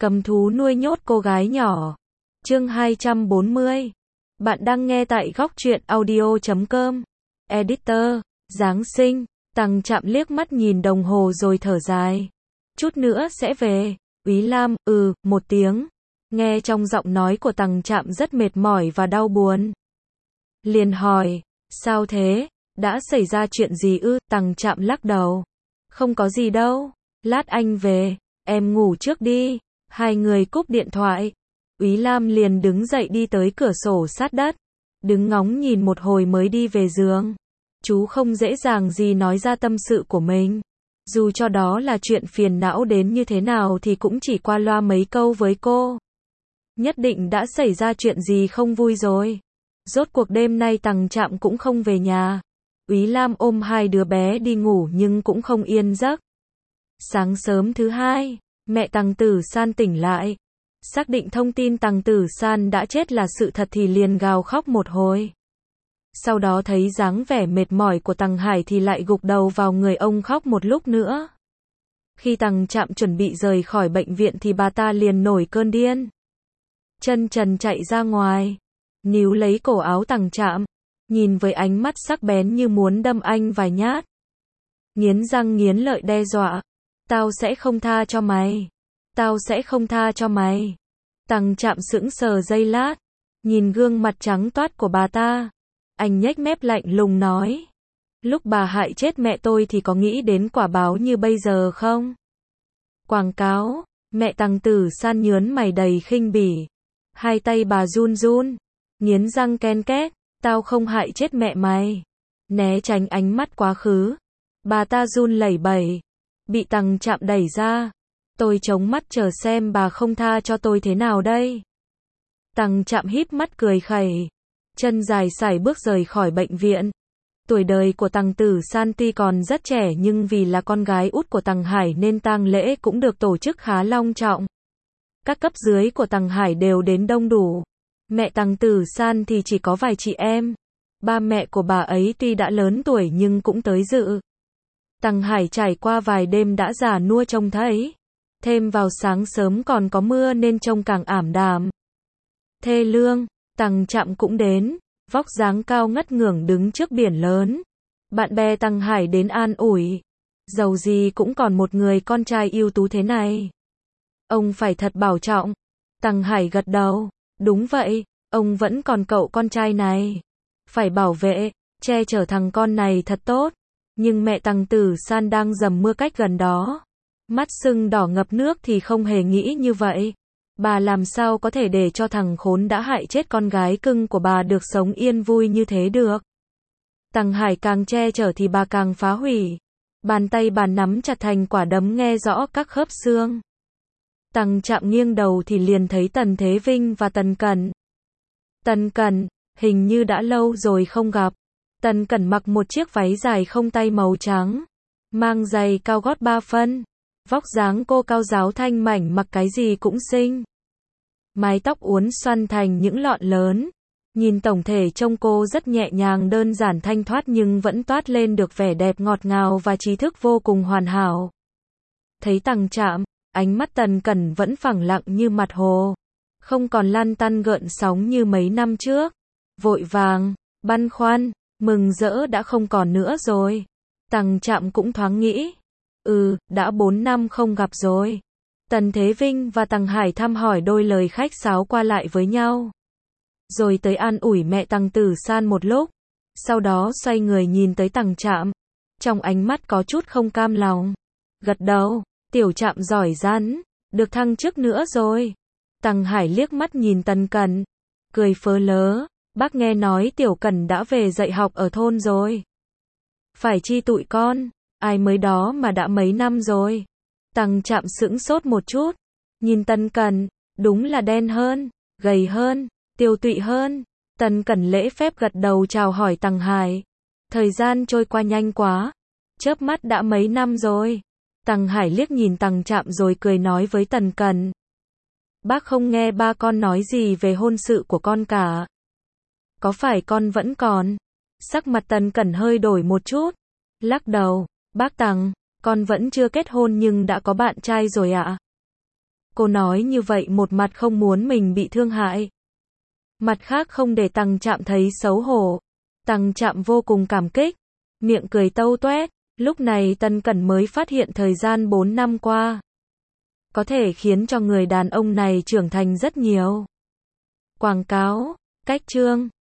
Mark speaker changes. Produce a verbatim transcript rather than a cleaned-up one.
Speaker 1: Cầm thú nuôi nhốt cô gái nhỏ. Chương hai trăm bốn mươi. Bạn đang nghe tại góc truyện audio chấm com. Editor, Giáng sinh. Tằng Trạm liếc mắt nhìn đồng hồ rồi thở dài. Chút nữa sẽ về. Úy Lam, ừ, một tiếng. Nghe trong giọng nói của Tằng Trạm rất mệt mỏi và đau buồn. Liền hỏi, sao thế? Đã xảy ra chuyện gì ư? Tằng Trạm lắc đầu. Không có gì đâu. Lát anh về. Em ngủ trước đi. Hai người cúp điện thoại. Úy Lam liền đứng dậy đi tới cửa sổ sát đất. Đứng ngóng nhìn một hồi mới đi về giường. Chú không dễ dàng gì nói ra tâm sự của mình. Dù cho đó là chuyện phiền não đến như thế nào thì cũng chỉ qua loa mấy câu với cô. Nhất định đã xảy ra chuyện gì không vui rồi. Rốt cuộc đêm nay Tằng Trạm cũng không về nhà. Úy Lam ôm hai đứa bé đi ngủ nhưng cũng không yên giấc. Sáng sớm thứ hai, mẹ Tằng Tử San tỉnh lại. Xác định thông tin Tằng Tử San đã chết là sự thật thì liền gào khóc một hồi. Sau đó thấy dáng vẻ mệt mỏi của Tằng Hải thì lại gục đầu vào người ông khóc một lúc nữa. Khi Tằng Trạm chuẩn bị rời khỏi bệnh viện thì bà ta liền nổi cơn điên. Chân trần chạy ra ngoài, níu lấy cổ áo Tằng Trạm, nhìn với ánh mắt sắc bén như muốn đâm anh vài nhát. Nghiến răng nghiến lợi đe dọa, tao sẽ không tha cho mày, tao sẽ không tha cho mày. Tằng Trạm sững sờ giây lát, nhìn gương mặt trắng toát của bà ta, anh nhếch mép lạnh lùng nói, lúc bà hại chết mẹ tôi thì có nghĩ đến quả báo như bây giờ không? Quảng cáo. Mẹ Tằng Tử San nhớn mày đầy khinh bỉ. Hai tay bà run run, nghiến răng ken két, tao không hại chết mẹ mày. Né tránh ánh mắt quá khứ, bà ta run lẩy bẩy, bị Tằng Trạm đẩy ra. Tôi chống mắt chờ xem bà không tha cho tôi thế nào đây. Tằng Trạm híp mắt cười khẩy, chân dài sải bước rời khỏi bệnh viện. Tuổi đời của Tằng Tử San tuy còn rất trẻ nhưng vì là con gái út của Tằng Hải nên tang lễ cũng được tổ chức khá long trọng. Các cấp dưới của Tằng Hải đều đến đông đủ. Mẹ Tằng Tử San thì chỉ có vài chị em. Ba mẹ của bà ấy tuy đã lớn tuổi nhưng cũng tới dự. Tằng Hải trải qua vài đêm đã già nua trông thấy. Thêm vào sáng sớm còn có mưa nên trông càng ảm đạm. Thê lương. Tằng Trạm cũng đến, vóc dáng cao ngất ngưởng đứng trước biển lớn. Bạn bè Tằng Hải đến an ủi. Dầu gì cũng còn một người con trai ưu tú thế này. Ông phải thật bảo trọng. Tằng Hải gật đầu. Đúng vậy, ông vẫn còn cậu con trai này. Phải bảo vệ, che chở thằng con này thật tốt. Nhưng mẹ Tằng Tử San đang dầm mưa cách gần đó. Mắt sưng đỏ ngập nước thì không hề nghĩ như vậy. Bà làm sao có thể để cho thằng khốn đã hại chết con gái cưng của bà được sống yên vui như thế được. Tằng Hải càng che chở thì bà càng phá hủy. Bàn tay bà nắm chặt thành quả đấm nghe rõ các khớp xương. Tằng Trạm nghiêng đầu thì liền thấy Tần Thế Vinh và Tần Cẩn. Tần Cẩn, hình như đã lâu rồi không gặp. Tần Cẩn mặc một chiếc váy dài không tay màu trắng, mang giày cao gót ba phân. Vóc dáng cô cao ráo thanh mảnh, mặc cái gì cũng xinh. Mái tóc uốn xoăn thành những lọn lớn. Nhìn tổng thể trông cô rất nhẹ nhàng đơn giản thanh thoát nhưng vẫn toát lên được vẻ đẹp ngọt ngào và trí thức vô cùng hoàn hảo. Thấy Tằng Trạm, ánh mắt Tần Cẩn vẫn phẳng lặng như mặt hồ. Không còn lăn tăn gợn sóng như mấy năm trước. Vội vàng, băn khoăn, mừng rỡ đã không còn nữa rồi. Tằng Trạm cũng thoáng nghĩ. Ừ, đã bốn năm không gặp rồi. Tần Thế Vinh và Tằng Hải thăm hỏi đôi lời khách sáo qua lại với nhau. Rồi tới an ủi mẹ Tằng Tử San một lúc. Sau đó xoay người nhìn tới Tằng Trạm. Trong ánh mắt có chút không cam lòng. Gật đầu, Tiểu Trạm giỏi giẵn, được thăng chức nữa rồi. Tằng Hải liếc mắt nhìn Tần Cẩn, cười phớ lớ. Bác nghe nói Tiểu Cẩn đã về dạy học ở thôn rồi. Phải chi tụi con, ai mới đó mà đã mấy năm rồi. Tằng Trạm sững sốt một chút, nhìn Tần Cẩn, đúng là đen hơn, gầy hơn, tiêu tụy hơn. Tần Cẩn lễ phép gật đầu chào hỏi Tằng Hải. Thời gian trôi qua nhanh quá, chớp mắt đã mấy năm rồi. Tằng Hải liếc nhìn Tằng Trạm rồi cười nói với Tần Cẩn. Bác không nghe ba con nói gì về hôn sự của con cả. Có phải con vẫn còn? Sắc mặt Tần Cẩn hơi đổi một chút, lắc đầu. Bác Tằng, con vẫn chưa kết hôn nhưng đã có bạn trai rồi ạ. Cô nói như vậy một mặt không muốn mình bị thương hại. Mặt khác không để Tằng Trạm thấy xấu hổ. Tằng Trạm vô cùng cảm kích, miệng cười tâu toét. Lúc này Tân Cẩn mới phát hiện thời gian bốn năm qua có thể khiến cho người đàn ông này trưởng thành rất nhiều. Quảng cáo, cách chương